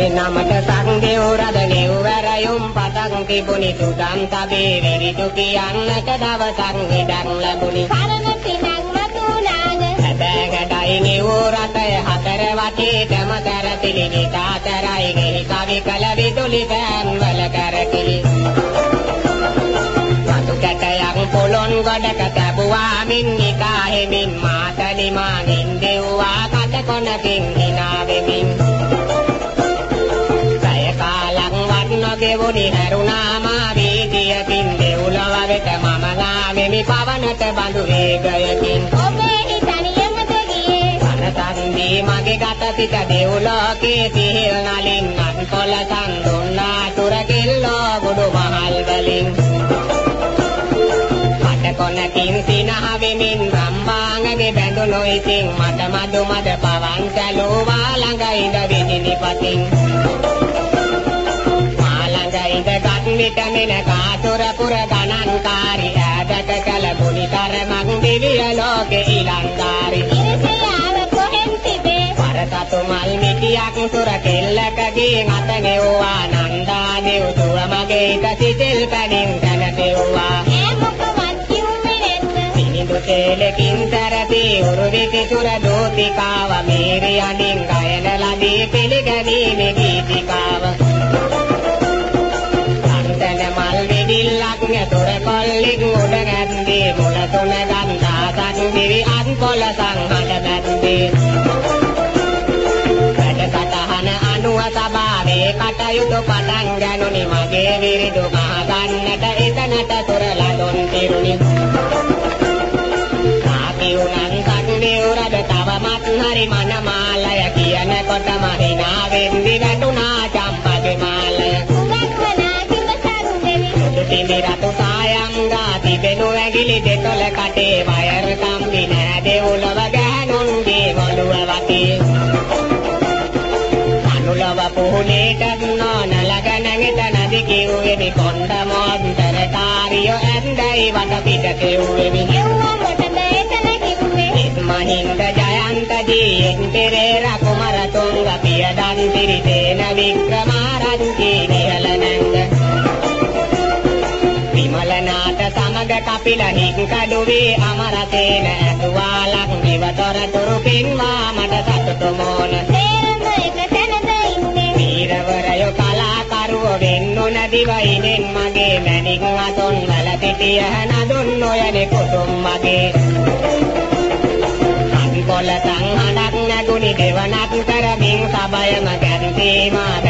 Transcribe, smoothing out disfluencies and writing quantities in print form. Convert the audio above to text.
නමට සංදේව රද ගෙව්වරයුම් පතක් තිබුණි සුදම් තබේ විරිදු කියන්නට දවසක් ඉඩක් ලැබුණි පරණ පිනක් මතුනාද හැබෑගඩයි ගෙව් රටය හතර වටේටම කරතිලි ගිතාතරයි ගෙහි කවි කල විදුලි පෑන්වල කරකිලි සතු කැටයක් පොළොන් ගොඩක තැබුවා මින් නිකා හෙමින් මාතලි මාගෙන් දෙව්වා කට කොනකින් හිනා වෙමින් ගෙවුනි හැරුණා මා වීදියකින් දෙව්ලොව වෙත මම ගාවෙමි පවනට බඳු වේගයකින් ඔබේ හිතනියමද ගියේ අනතන්දී මගේ ගත පිට දෙව්ලෝකේ සිහිල් නලින් අත්කොල සම්දුන්නා තුර කිල්ලෝ ගුඩු මහල් වලින් කටකොනකින් සිනහ වෙමින් රම්බාංගගේ බැඳුණු ඉතින් මට මදු මද පවන් සැලුවා ළඟ ඉඳ විදිනිපතින් විටමින කාතුර පුර ගණන්කාරි ඈතක කලබුනි තරමක් දිවිය ලෝකෙ ඉලංකාරි ඉරිසියාව කොහෙන් තිබේ පරසතු මල් මිටියක් තුර කෙල්ලකගේ අත නෙව්වා නන්දා දෙව් දුව මගේ ඉත සිසිල් පැනින් දැනටෙව්වා ඒ මොකවත් කිව්වේ නැද්ද සිනිඳු තේලකින් සැරපි උරුවිසි තුර දූතිකාව මේරි අඩින් ගයන ලදී පිළිගැනීමේ ගීතිකාව තොර කොල්ලෙක් උඩ ගැන්දේ මුල තුන ගන්දාසක් දිවි අත්කොල සංහඩ මැද්දේ වැඩ සටහන අනුව සභාවේ කටයුතු පටන් ගනුනි මගේ විරිදු මහ ගන්නට එතනට තුරලා දොන් තිරුනි කාපි උනන් සක්දේව රද තවමත් හරි මනමාලය කියනකොටම හිනා වෙන්දි වැටුණා චම්පගේ මාලය රතු සායම් ගාති බෙනු ඇගිලි දෙතොල කටේ වයර් තම්බි නෑ දෙව්ලොව ගෑනුන්ගේ මොළුව වටේ අනුලව පුහුණේට නොනලග නැගිට නදි කිව්වෙමි කොණ්ඩ මොන්තරකාරියෝ ඇන්දයි වට පිට කෙව්වෙමි එව්වා මොකද එතන කිව්වේ මහින්ද ජයන්ත ජීෙන් පෙරේරා කුමරතුංග පියදන් තිරිතේන වික්‍රමාරච්චි නිහල නැංග විමලනාට සමග කපිල හික්කඩුවේ අමරතේන ඇතුවාලක් නිවතොරතුරු පින්වා මට සතුටු මෝන තේරම එක තැනද ඉන්නේ වීරවරයෝ කලාකරුවෝ වෙන්නු නැදිවයිනෙන් මගේ මැණික් අතොන් වල පිටිය නදුන් නොයනේ කුතුම් මගේ අන්කොල සංහඩක් නැගුනි දෙවනත් කරමින් සබයම ගැන්තේ මා